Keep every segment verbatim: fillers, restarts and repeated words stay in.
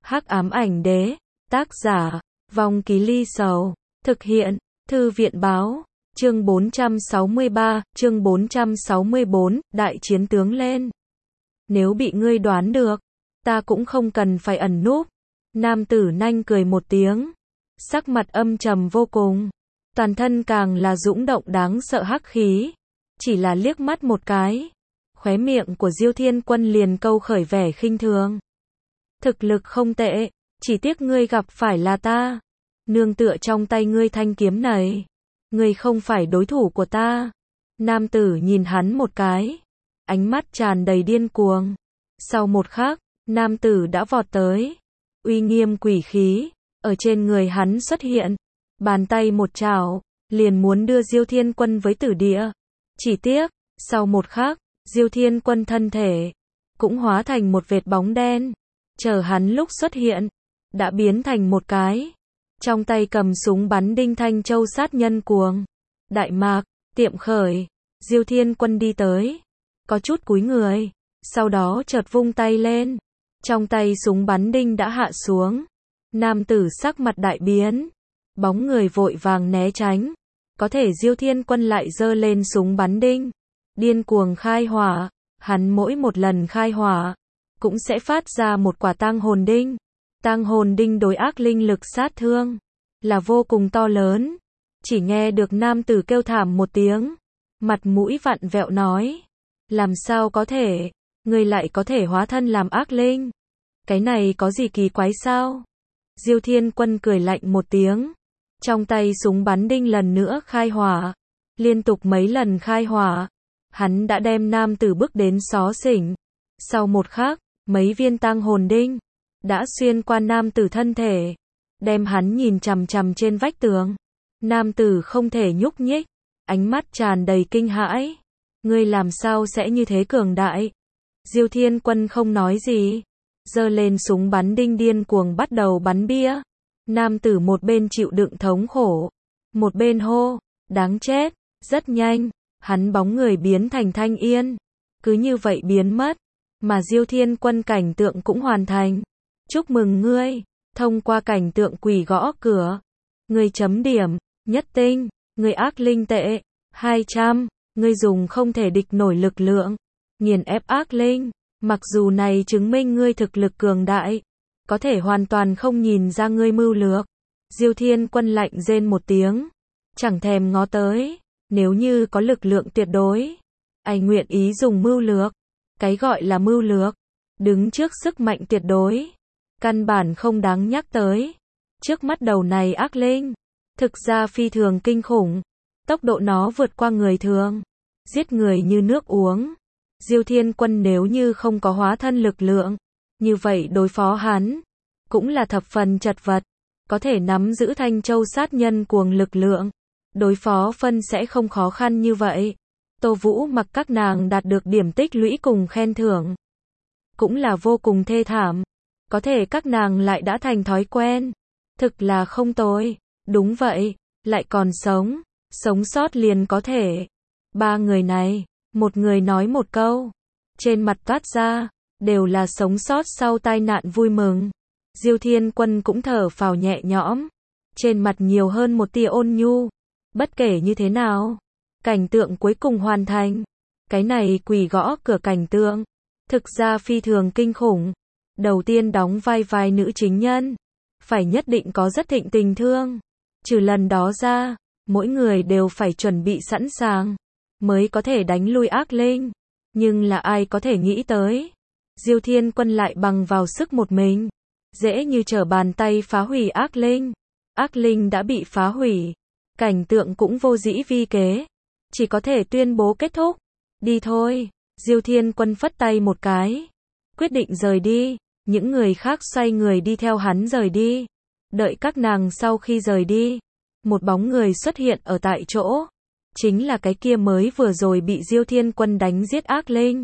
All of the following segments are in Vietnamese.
Hắc ám ảnh đế, tác giả, Vong Ký Ly Sầu, thực hiện, Thư viện báo, chương bốn trăm sáu mươi ba, chương bốn trăm sáu mươi bốn, đại chiến tướng lên. Nếu bị ngươi đoán được, ta cũng không cần phải ẩn núp. Nam tử nanh cười một tiếng, sắc mặt âm trầm vô cùng, toàn thân càng là dũng động đáng sợ hắc khí, chỉ là liếc mắt một cái, khóe miệng của Diêu Thiên Quân liền câu khởi vẻ khinh thường. Thực lực không tệ, chỉ tiếc ngươi gặp phải là ta. Nương tựa trong tay ngươi thanh kiếm này, ngươi không phải đối thủ của ta. Nam tử nhìn hắn một cái, ánh mắt tràn đầy điên cuồng. Sau một khắc, nam tử đã vọt tới, uy nghiêm quỷ khí ở trên người hắn xuất hiện, bàn tay một chảo, liền muốn đưa Diêu Thiên Quân với tử địa. Chỉ tiếc, sau một khắc, Diêu Thiên Quân thân thể cũng hóa thành một vệt bóng đen, chờ hắn lúc xuất hiện, đã biến thành một cái, trong tay cầm súng bắn đinh thanh châu sát nhân cuồng. Đại mạc, tiệm khởi, Diêu Thiên Quân đi tới, có chút cúi người, sau đó chợt vung tay lên, trong tay súng bắn đinh đã hạ xuống. Nam tử sắc mặt đại biến, bóng người vội vàng né tránh, có thể Diêu Thiên Quân lại giơ lên súng bắn đinh, điên cuồng khai hỏa, hắn mỗi một lần khai hỏa cũng sẽ phát ra một quả tang hồn đinh. Tang hồn đinh đối ác linh lực sát thương là vô cùng to lớn. Chỉ nghe được nam tử kêu thảm một tiếng, mặt mũi vặn vẹo nói: làm sao có thể, ngươi lại có thể hóa thân làm ác linh? Cái này có gì kỳ quái sao? Diêu Thiên Quân cười lạnh một tiếng, trong tay súng bắn đinh lần nữa khai hỏa, liên tục mấy lần khai hỏa, hắn đã đem nam tử bước đến xó xỉnh. Sau một khắc, mấy viên tang hồn đinh đã xuyên qua nam tử thân thể, đem hắn nhìn chằm chằm trên vách tường. Nam tử không thể nhúc nhích, ánh mắt tràn đầy kinh hãi. Ngươi làm sao sẽ như thế cường đại? Diêu Thiên Quân không nói gì, giơ lên súng bắn đinh điên cuồng bắt đầu bắn bia. Nam tử một bên chịu đựng thống khổ, một bên hô: đáng chết. Rất nhanh, hắn bóng người biến thành thanh yên, cứ như vậy biến mất, mà Diêu Thiên Quân cảnh tượng cũng hoàn thành. Chúc mừng ngươi, thông qua cảnh tượng quỷ gõ cửa. Ngươi chấm điểm, nhất tinh, ngươi ác linh tệ, hai trăm, ngươi dùng không thể địch nổi lực lượng, nghiền ép ác linh. Mặc dù này chứng minh ngươi thực lực cường đại, có thể hoàn toàn không nhìn ra ngươi mưu lược. Diêu Thiên Quân lạnh rên một tiếng, chẳng thèm ngó tới. Nếu như có lực lượng tuyệt đối, ai nguyện ý dùng mưu lược? Cái gọi là mưu lược, đứng trước sức mạnh tuyệt đối, căn bản không đáng nhắc tới. Trước mắt đầu này ác linh, thực ra phi thường kinh khủng, tốc độ nó vượt qua người thường, giết người như nước uống. Diêu Thiên Quân nếu như không có hóa thân lực lượng, như vậy đối phó hắn cũng là thập phần chật vật. Có thể nắm giữ thanh châu sát nhân cuồng lực lượng, đối phó phân sẽ không khó khăn như vậy. Tô Vũ mặc các nàng đạt được điểm tích lũy cùng khen thưởng, cũng là vô cùng thê thảm. Có thể các nàng lại đã thành thói quen, thực là không tồi. Đúng vậy, lại còn sống, sống sót liền có thể. Ba người này, một người nói một câu, trên mặt toát ra đều là sống sót sau tai nạn vui mừng. Diêu Thiên Quân cũng thở phào nhẹ nhõm, trên mặt nhiều hơn một tia ôn nhu. Bất kể như thế nào, cảnh tượng cuối cùng hoàn thành. Cái này quỷ gõ cửa cảnh tượng, thực ra phi thường kinh khủng. Đầu tiên đóng vai vai nữ chính nhân, phải nhất định có rất thịnh tình thương. Trừ lần đó ra, mỗi người đều phải chuẩn bị sẵn sàng, mới có thể đánh lui ác linh. Nhưng là ai có thể nghĩ tới, Diêu Thiên Quân lại bằng vào sức một mình, dễ như trở bàn tay phá hủy ác linh. Ác linh đã bị phá hủy, cảnh tượng cũng vô dĩ vi kế, chỉ có thể tuyên bố kết thúc. Đi thôi. Diêu Thiên Quân phất tay một cái, quyết định rời đi. Những người khác xoay người đi theo hắn rời đi. Đợi các nàng sau khi rời đi, một bóng người xuất hiện ở tại chỗ, chính là cái kia mới vừa rồi bị Diêu Thiên Quân đánh giết ác linh.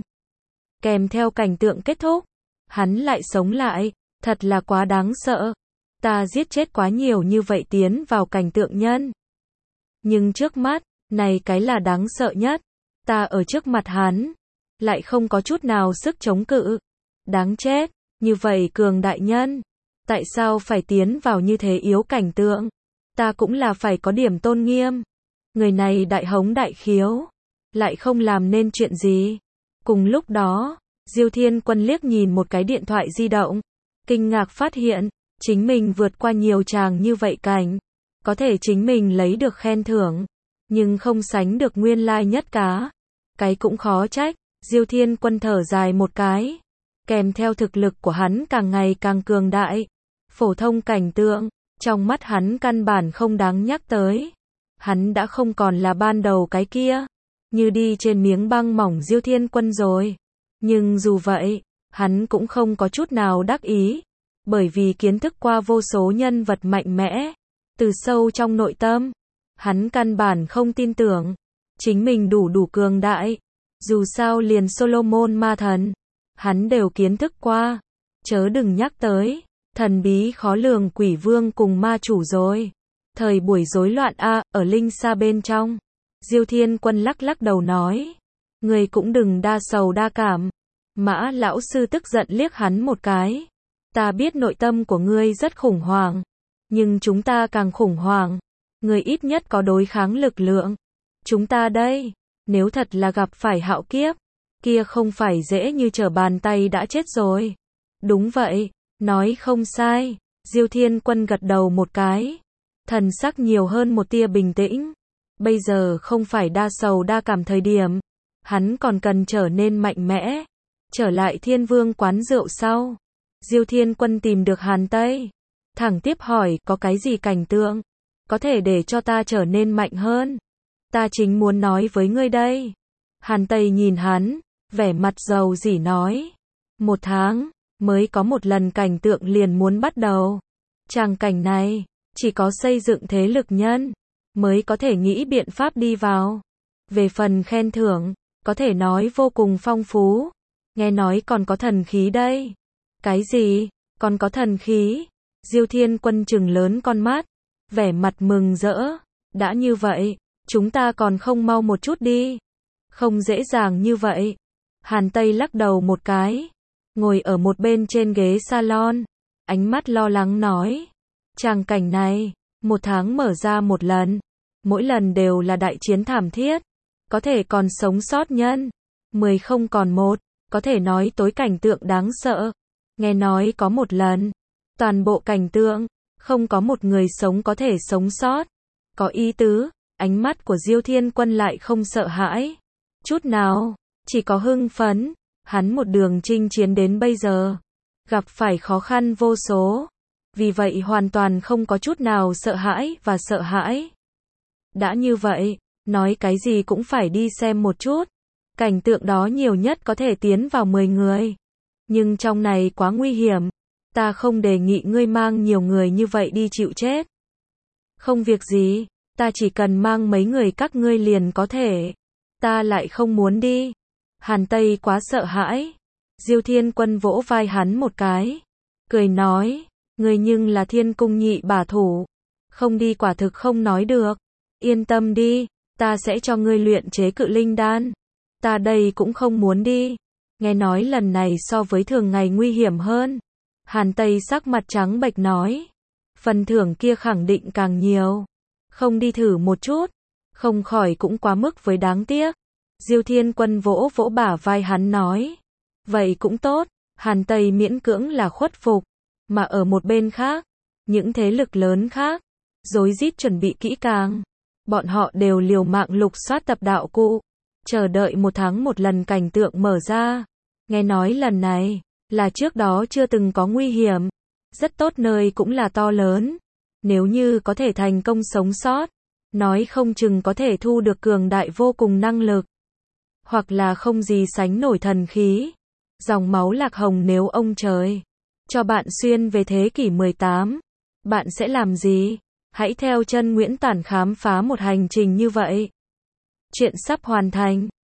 Kèm theo cảnh tượng kết thúc, hắn lại sống lại, thật là quá đáng sợ. Ta giết chết quá nhiều như vậy tiến vào cảnh tượng nhân, nhưng trước mắt, này cái là đáng sợ nhất. Ta ở trước mặt hắn, lại không có chút nào sức chống cự. Đáng chết, như vậy cường đại nhân, Tại sao phải tiến vào như thế yếu cảnh tượng? Ta cũng là phải có điểm tôn nghiêm. Người này đại hống đại khiếu, lại không làm nên chuyện gì. Cùng lúc đó, Diêu Thiên Quân liếc nhìn một cái điện thoại di động, kinh ngạc phát hiện, chính mình vượt qua nhiều chàng như vậy cảnh, có thể chính mình lấy được khen thưởng, nhưng không sánh được nguyên lai nhất cá. Cái cũng khó trách, Diêu Thiên Quân thở dài một cái, kèm theo thực lực của hắn càng ngày càng cường đại. Phổ thông cảnh tượng, trong mắt hắn căn bản không đáng nhắc tới. Hắn đã không còn là ban đầu cái kia, như đi trên miếng băng mỏng Diêu Thiên Quân rồi. Nhưng dù vậy, hắn cũng không có chút nào đắc ý, bởi vì kiến thức qua vô số nhân vật mạnh mẽ, từ sâu trong nội tâm, hắn căn bản không tin tưởng, chính mình đủ đủ cường đại. Dù sao liền Solomon ma thần, hắn đều kiến thức qua, chớ đừng nhắc tới, thần bí khó lường quỷ vương cùng ma chủ rồi. Thời buổi rối loạn a, ở linh xa bên trong, Diêu Thiên Quân lắc lắc đầu nói, người cũng đừng đa sầu đa cảm. Mã lão sư tức giận liếc hắn một cái, ta biết nội tâm của ngươi rất khủng hoảng, nhưng chúng ta càng khủng hoảng, ngươi ít nhất có đối kháng lực lượng. Chúng ta đây, nếu thật là gặp phải hạo kiếp, kia không phải dễ như trở bàn tay đã chết rồi. Đúng vậy, nói không sai, Diêu Thiên Quân gật đầu một cái, thần sắc nhiều hơn một tia bình tĩnh. Bây giờ không phải đa sầu đa cảm thời điểm, hắn còn cần trở nên mạnh mẽ. Trở lại Thiên Vương quán rượu sau, Diêu Thiên Quân tìm được Hàn Tây, thẳng tiếp hỏi có cái gì cảnh tượng, có thể để cho ta trở nên mạnh hơn. Ta chính muốn nói với ngươi đây. Hàn Tây nhìn hắn, vẻ mặt dầu dỉ nói, một tháng, mới có một lần cảnh tượng liền muốn bắt đầu. Tràng cảnh này, chỉ có xây dựng thế lực nhân, mới có thể nghĩ biện pháp đi vào. Về phần khen thưởng, có thể nói vô cùng phong phú. Nghe nói còn có thần khí đây. Cái gì? Còn có thần khí? Diêu Thiên Quân trừng lớn con mắt, vẻ mặt mừng rỡ. Đã như vậy, chúng ta còn không mau một chút đi. Không dễ dàng như vậy. Hàn Tây lắc đầu một cái, ngồi ở một bên trên ghế salon, ánh mắt lo lắng nói, tràng cảnh này, một tháng mở ra một lần, mỗi lần đều là đại chiến thảm thiết, có thể còn sống sót nhân, mười không còn một, có thể nói tối cảnh tượng đáng sợ. Nghe nói có một lần, toàn bộ cảnh tượng, không có một người sống có thể sống sót. Có ý tứ, ánh mắt của Diêu Thiên Quân lại không sợ hãi chút nào, chỉ có hưng phấn. Hắn một đường chinh chiến đến bây giờ, gặp phải khó khăn vô số, vì vậy hoàn toàn không có chút nào sợ hãi và sợ hãi. Đã như vậy, nói cái gì cũng phải đi xem một chút. Cảnh tượng đó nhiều nhất có thể tiến vào mười người, nhưng trong này quá nguy hiểm, ta không đề nghị ngươi mang nhiều người như vậy đi chịu chết. Không việc gì, ta chỉ cần mang mấy người các ngươi liền có thể. Ta lại không muốn đi. Hàn Tây quá sợ hãi. Diêu Thiên Quân vỗ vai hắn một cái, cười nói, ngươi nhưng là Thiên Cung nhị bả thủ, không đi quả thực không nói được. Yên tâm đi, ta sẽ cho ngươi luyện chế cự linh đan. Ta đây cũng không muốn đi. Nghe nói lần này so với thường ngày nguy hiểm hơn. Hàn Tây sắc mặt trắng bệch nói, phần thưởng kia khẳng định càng nhiều. Không đi thử một chút, không khỏi cũng quá mức với đáng tiếc. Diêu Thiên Quân vỗ vỗ bả vai hắn nói, vậy cũng tốt. Hàn Tây miễn cưỡng là khuất phục, mà ở một bên khác, những thế lực lớn khác, rối rít chuẩn bị kỹ càng. Bọn họ đều liều mạng lục soát tập đạo cụ, chờ đợi một tháng một lần cảnh tượng mở ra. Nghe nói lần này, là trước đó chưa từng có nguy hiểm, rất tốt nơi cũng là to lớn. Nếu như có thể thành công sống sót, nói không chừng có thể thu được cường đại vô cùng năng lực, hoặc là không gì sánh nổi thần khí. Dòng máu lạc hồng nếu ông trời cho bạn xuyên về thế kỷ mười tám, bạn sẽ làm gì? Hãy theo chân Nguyễn Tản khám phá một hành trình như vậy. Chuyện sắp hoàn thành.